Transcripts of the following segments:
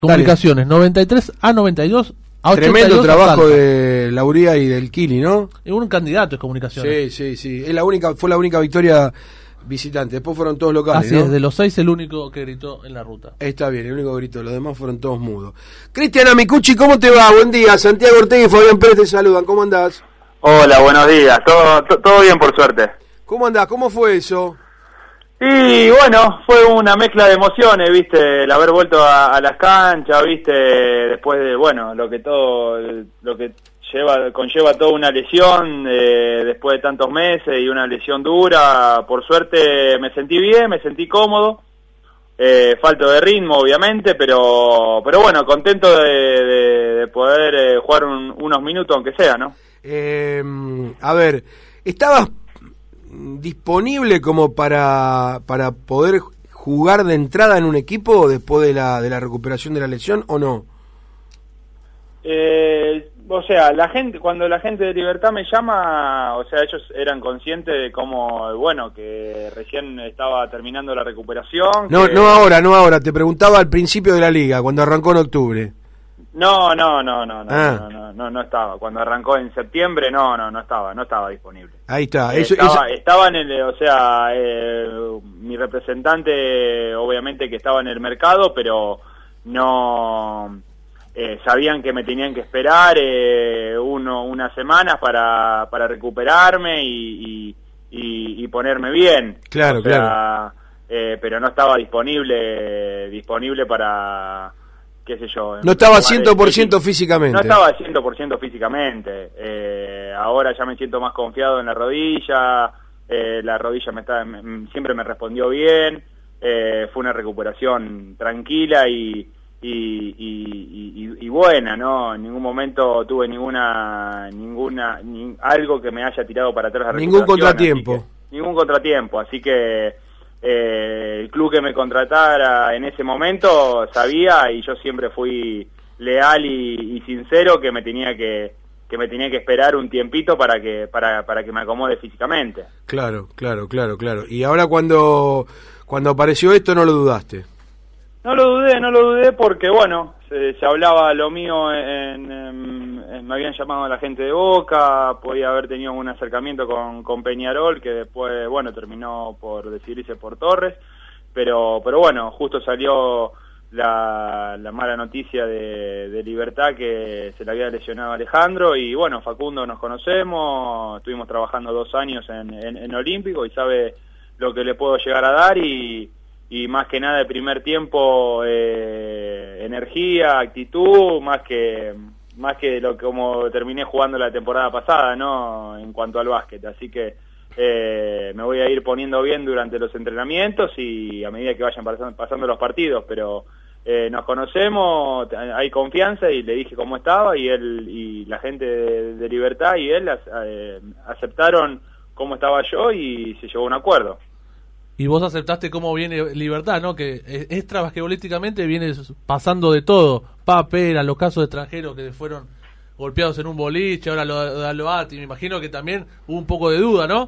Comunicaciones, 93 a 92 a 82. Tremendo trabajo de Lauría y del Kili, ¿no? Es un candidato de Comunicaciones. Sí. Fue la única victoria visitante. Después fueron todos locales, Así ¿no? es, de los 6 el único que gritó en la ruta. Está bien, el único grito. Los demás fueron todos mudos. Cristian Amicucci, ¿cómo te va? Buen día. Santiago Ortega y Fabián Pérez te saludan. ¿Cómo andás? Hola, buenos días. Todo bien, por suerte. ¿Cómo andás? ¿Cómo fue eso? Y bueno, fue una mezcla de emociones, viste, el haber vuelto a las canchas, viste, después de, bueno, lo que conlleva toda una lesión, después de tantos meses y una lesión dura. Por suerte me sentí bien, me sentí cómodo, falto de ritmo obviamente, pero bueno, contento de poder jugar unos minutos aunque sea, ¿no? A ver, ¿estabas disponible como para poder jugar de entrada en un equipo después de la recuperación de la lesión o no? O sea, cuando la gente de Libertad me llama, o sea, ellos eran conscientes de cómo, bueno, que recién estaba terminando la recuperación. No ahora, te preguntaba al principio de la liga, cuando arrancó en octubre. No estaba. Cuando arrancó en septiembre, no estaba disponible. Ahí está. Estaba en el, o sea, mi representante, obviamente que estaba en el mercado, pero no sabían que me tenían que esperar unas semanas para recuperarme y ponerme bien. Claro, claro. Pero no estaba disponible para, qué sé yo. No estaba 100% físicamente. No estaba 100% físicamente. Ahora ya me siento más confiado en la rodilla. La rodilla siempre me respondió bien. Fue una recuperación tranquila y buena, ¿no? En ningún momento tuve algo que me haya tirado para atrás la recuperación. Ningún contratiempo. Así que el club que me contratara en ese momento sabía, y yo siempre fui leal y sincero, que me tenía que esperar un tiempito para que me acomode físicamente. Claro. Y ahora cuando apareció esto no lo dudaste. No lo dudé porque, bueno, se hablaba lo mío, me habían llamado a la gente de Boca, podía haber tenido un acercamiento con Peñarol, que después, bueno, terminó por decidirse por Torres, pero bueno, justo salió la mala noticia de Libertad, que se le había lesionado a Alejandro, y bueno, Facundo nos conocemos, estuvimos trabajando 2 años en Olímpico y sabe lo que le puedo llegar a dar, y más que nada el primer tiempo, energía, actitud, más que lo que como terminé jugando la temporada pasada, ¿no? En cuanto al básquet, así que me voy a ir poniendo bien durante los entrenamientos y a medida que vayan pasando los partidos, pero nos conocemos, hay confianza, y le dije cómo estaba, y él y la gente de Libertad y él aceptaron cómo estaba yo y se llegó a un acuerdo. Y vos aceptaste cómo viene Libertad, ¿no? Que extra basquetbolísticamente viene pasando de todo. Pera, los casos de extranjeros que fueron golpeados en un boliche, ahora lo de Aloati. Me imagino que también hubo un poco de duda, ¿no?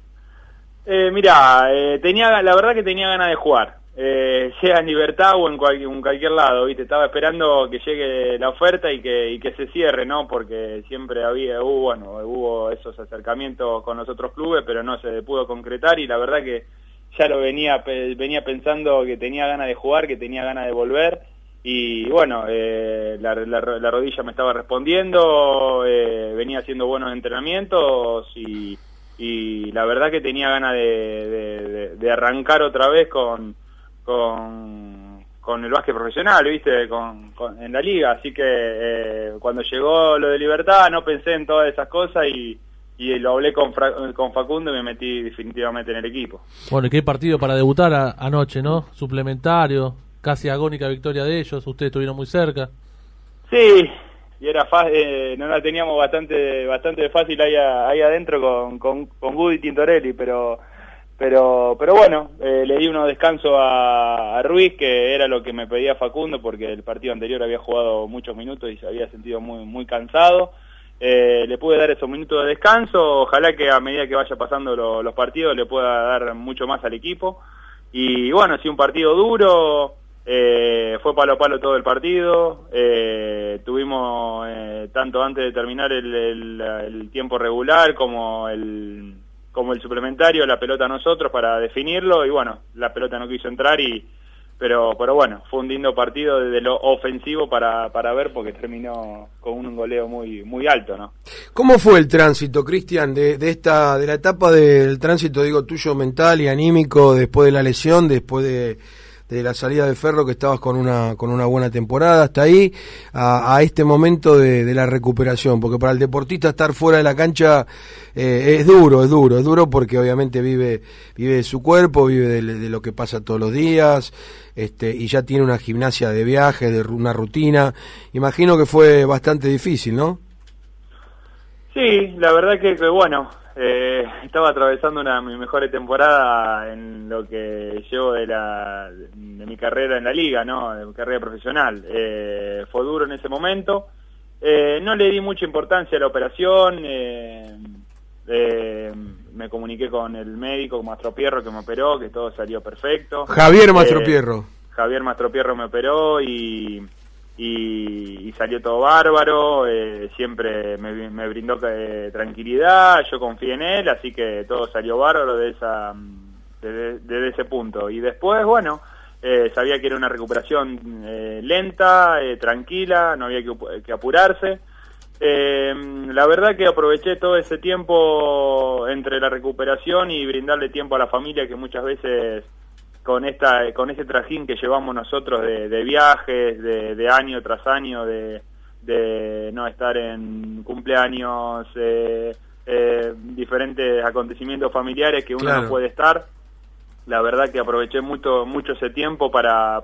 Mirá, la verdad que tenía ganas de jugar. Sea en Libertad o en cualquier lado, ¿viste? Estaba esperando que llegue la oferta y que se cierre, ¿no? Porque siempre hubo esos acercamientos con los otros clubes, pero no se pudo concretar, y la verdad que ya lo venía pensando, que tenía ganas de jugar, que tenía ganas de volver, y bueno, la rodilla me estaba respondiendo, venía haciendo buenos entrenamientos, y la verdad que tenía ganas de arrancar otra vez con el básquet profesional, ¿viste? En la liga, así que cuando llegó lo de Libertad no pensé en todas esas cosas, y lo hablé con Facundo y me metí definitivamente en el equipo. Bueno, y qué partido para debutar anoche, ¿no? Suplementario, casi agónica victoria de ellos, ustedes estuvieron muy cerca. Sí, y era fácil, no la teníamos bastante fácil ahí adentro con Gudi Tintorelli, pero bueno, le di unos descansos a Ruiz, que era lo que me pedía Facundo, porque el partido anterior había jugado muchos minutos y se había sentido muy, muy cansado. Le pude dar esos minutos de descanso, ojalá que a medida que vaya pasando los partidos le pueda dar mucho más al equipo, y bueno, sí, un partido duro, Fue palo a palo todo el partido, tuvimos tanto antes de terminar el tiempo regular como el suplementario, la pelota a nosotros para definirlo, y bueno, la pelota no quiso entrar, pero bueno, fue un lindo partido desde lo ofensivo para ver, porque terminó con un goleo muy alto, ¿no? ¿Cómo fue el tránsito, Cristian, de la etapa del tránsito, digo, tuyo mental y anímico, después de la lesión, después de la salida de Ferro, que estabas con una buena temporada hasta ahí, a este momento de la recuperación? Porque para el deportista estar fuera de la cancha es duro porque obviamente vive de su cuerpo, vive de lo que pasa todos los días, y ya tiene una gimnasia de viajes, de una rutina. Imagino que fue bastante difícil, ¿no? Sí, la verdad que bueno, estaba atravesando una de mis mejores temporadas en lo que llevo de mi carrera en la liga, ¿no? De mi carrera profesional. Fue duro en ese momento. No le di mucha importancia a la operación. Me comuniqué con el médico, Mastropierro, que me operó, que todo salió perfecto. Javier Mastropierro. Javier Mastropierro me operó y salió todo bárbaro, siempre me brindó tranquilidad, yo confié en él, así que todo salió bárbaro desde ese punto. Y después, bueno, sabía que era una recuperación lenta, tranquila, no había que apurarse. La verdad que aproveché todo ese tiempo entre la recuperación y brindarle tiempo a la familia, que muchas veces con ese trajín que llevamos nosotros de viajes, de año tras año, de no estar en cumpleaños, diferentes acontecimientos familiares que uno claro. No puede estar. La verdad que aproveché mucho ese tiempo para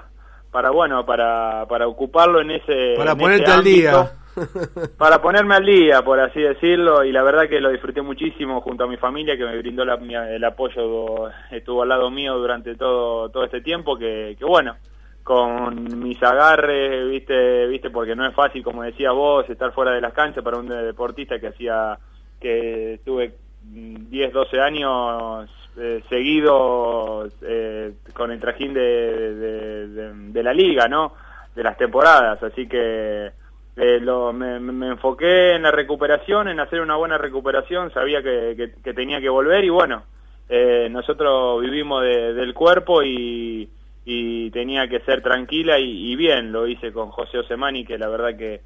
ocuparlo en ese para en ponerte ese al ámbito, día. para ponerme al día, por así decirlo, y la verdad que lo disfruté muchísimo junto a mi familia, que me brindó el apoyo, estuvo al lado mío durante todo este tiempo, que bueno, con mis agarres, viste, porque no es fácil, como decías vos, estar fuera de las canchas para un deportista que estuve 10, 12 años seguidos con el trajín de la liga, ¿no? De las temporadas, así que me enfoqué en la recuperación, en hacer una buena recuperación, sabía que tenía que volver, y bueno, nosotros vivimos del cuerpo y tenía que ser tranquila y bien, lo hice con José Osemani, que la verdad que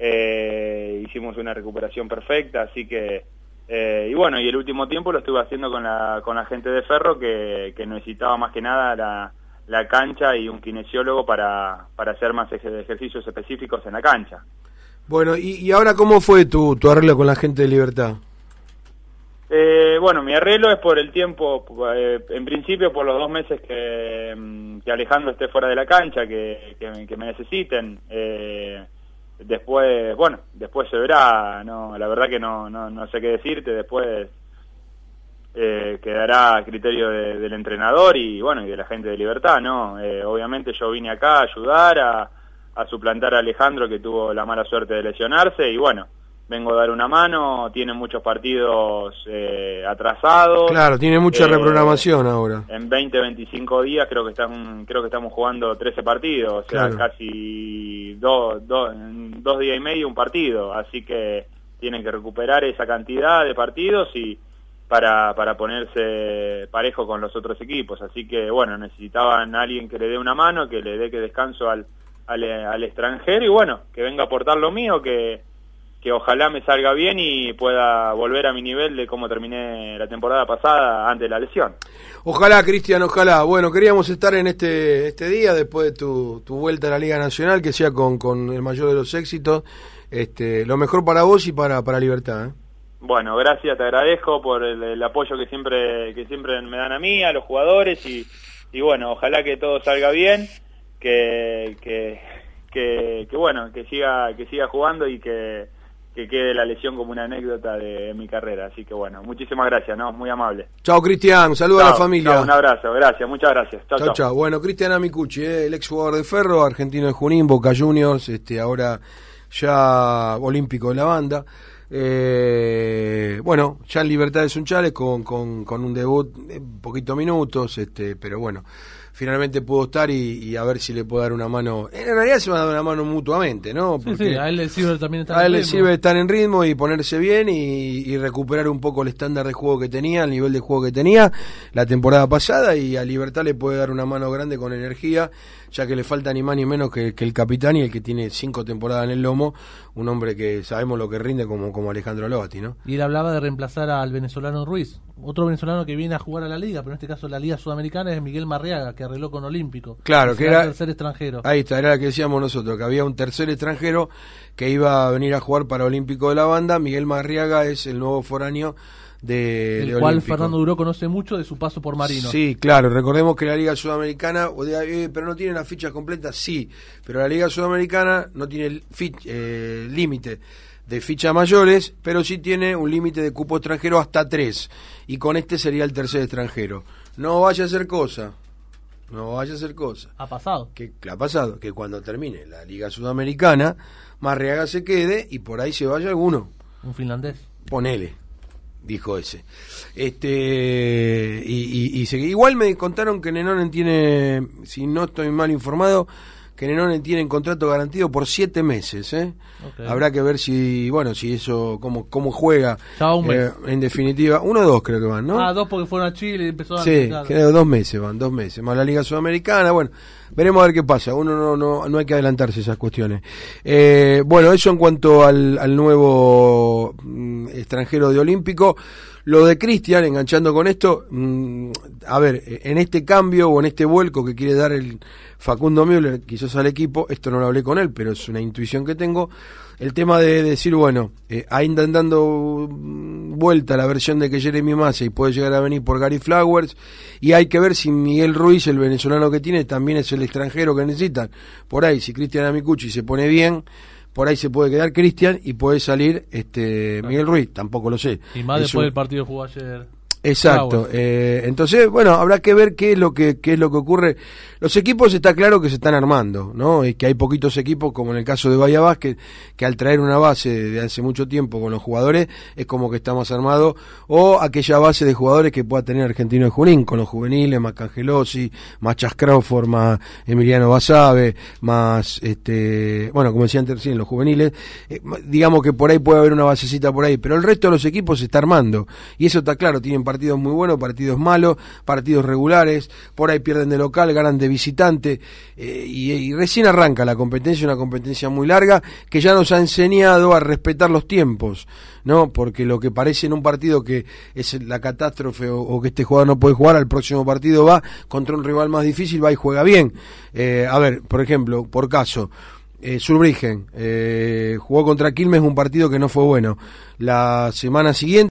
hicimos una recuperación perfecta, así que y bueno, y el último tiempo lo estuve haciendo con la gente de Ferro, que necesitaba más que nada la cancha y un kinesiólogo para hacer más ejercicios específicos en la cancha. Bueno, y ahora, ¿cómo fue tu arreglo con la gente de Libertad? Bueno, mi arreglo es por el tiempo, en principio por los 2 meses que Alejandro esté fuera de la cancha, que me necesiten. Después se verá, no, la verdad que no sé qué decirte, después quedará a criterio del entrenador y bueno, y de la gente de Libertad, ¿no? Obviamente yo vine acá a ayudar, a suplantar a Alejandro, que tuvo la mala suerte de lesionarse, y bueno, vengo a dar una mano. Tiene muchos partidos atrasados. Claro, tiene mucha reprogramación ahora. En 20-25 días creo que estamos jugando 13 partidos, o sea, claro. Casi 2 días y medio un partido, así que tienen que recuperar esa cantidad de partidos y para ponerse parejo con los otros equipos, así que bueno, necesitaban a alguien que le dé una mano, que le dé descanso al extranjero, y bueno, que venga a aportar lo mío, que ojalá me salga bien y pueda volver a mi nivel de cómo terminé la temporada pasada antes de la lesión. Ojalá, Cristian, ojalá. Bueno, queríamos estar en este día después de tu vuelta a la Liga Nacional, que sea con el mayor de los éxitos. Lo mejor para vos y para Libertad, ¿eh? Bueno, gracias, te agradezco por el apoyo que siempre me dan a mí, a los jugadores, y bueno, ojalá que todo salga bien, que bueno, que siga jugando y que quede la lesión como una anécdota de mi carrera. Así que bueno, muchísimas gracias, ¿no? Muy amable. Chao, Cristian, saludos a la familia. Chao, un abrazo, gracias, muchas gracias. Chao. Bueno, Cristian Amicucci, el ex jugador de Ferro, argentino de Junín, Boca Juniors, ahora ya olímpico de la banda. Bueno, ya en Libertad de Sunchales con un debut, poquito minutos, pero bueno, finalmente pudo estar y a ver si le puede dar una mano. En realidad se va a dar una mano mutuamente, ¿no? Porque sí, a él le sirve también estar a él le sirve estar en ritmo y ponerse bien y recuperar un poco el estándar de juego que tenía, el nivel de juego que tenía la temporada pasada, y a Libertad le puede dar una mano grande con energía, ya que le falta ni más ni menos que el capitán y el que tiene 5 temporadas en el lomo, un hombre que sabemos lo que rinde como Alejandro Lotti, ¿no? Y él hablaba de reemplazar al venezolano Ruiz, otro venezolano que viene a jugar a la liga, pero en este caso la liga sudamericana, es Miguel Marriaga, que arregló con Olímpico. Claro, que era el tercer extranjero. Ahí está, era la que decíamos nosotros, que había un tercer extranjero que iba a venir a jugar para Olímpico de la Banda. Miguel Marriaga es el nuevo foráneo de cual Olímpico. Fernando Duró conoce mucho de su paso por Marino. Sí, claro, recordemos que la Liga Sudamericana, pero no tiene las fichas completas, sí, pero la Liga Sudamericana no tiene límite de fichas mayores, pero sí tiene un límite de cupo extranjero hasta 3, y con este sería el tercer extranjero. No vaya a ser cosa. Ha pasado. ¿Qué ha pasado? Que cuando termine la Liga Sudamericana, Marriaga se quede y por ahí se vaya alguno. Un finlandés. Ponele, dijo ese. Igual me contaron que Nenonen tiene, si no estoy mal informado, que Nenonen tiene en contrato garantido por 7 meses, ¿eh? Okay. Habrá que ver si eso, cómo juega. En definitiva, 1 o 2 creo que van, ¿no? 2 porque fueron a Chile y empezó a... Sí, creo 2 meses van, 2 meses, más la Liga Sudamericana, bueno, veremos a ver qué pasa, uno no hay que adelantarse esas cuestiones. Bueno, eso en cuanto al nuevo extranjero de Olímpico. Lo de Cristian, enganchando con esto, a ver, en este cambio o en este vuelco que quiere dar el Facundo Müller quizás al equipo, esto no lo hablé con él, pero es una intuición que tengo, el tema de decir, bueno, ahí dando vuelta a la versión de que Jeremy Massey puede llegar a venir por Gary Flowers, y hay que ver si Miguel Ruiz, el venezolano que tiene, también es el extranjero que necesitan. Por ahí, si Cristian Amicucci se pone bien, por ahí se puede quedar Cristian y puede salir Miguel Ruiz, tampoco lo sé. Y más después del partido que jugó ayer. Exacto. Entonces, bueno, habrá que ver qué es lo que ocurre. Los equipos está claro que se están armando, ¿no? Es que hay poquitos equipos, como en el caso de Bahía Básquet, que al traer una base de hace mucho tiempo con los jugadores, es como que está más armado, o aquella base de jugadores que pueda tener Argentino de Junín, con los juveniles, más Cangelosi, más Chas Crawford, más Emiliano Basabe, más, bueno, como decía antes recién, los juveniles, digamos que por ahí puede haber una basecita por ahí, pero el resto de los equipos se está armando, y eso está claro, tienen partidos muy buenos, partidos malos, partidos regulares, por ahí pierden de local, ganan de visitante, y recién arranca la competencia, una competencia muy larga, que ya nos ha enseñado a respetar los tiempos, ¿no? Porque lo que parece en un partido que es la catástrofe o que este jugador no puede jugar, al próximo partido va contra un rival más difícil, va y juega bien. A ver, por ejemplo, por caso, Zurbriggen jugó contra Quilmes un partido que no fue bueno. La semana siguiente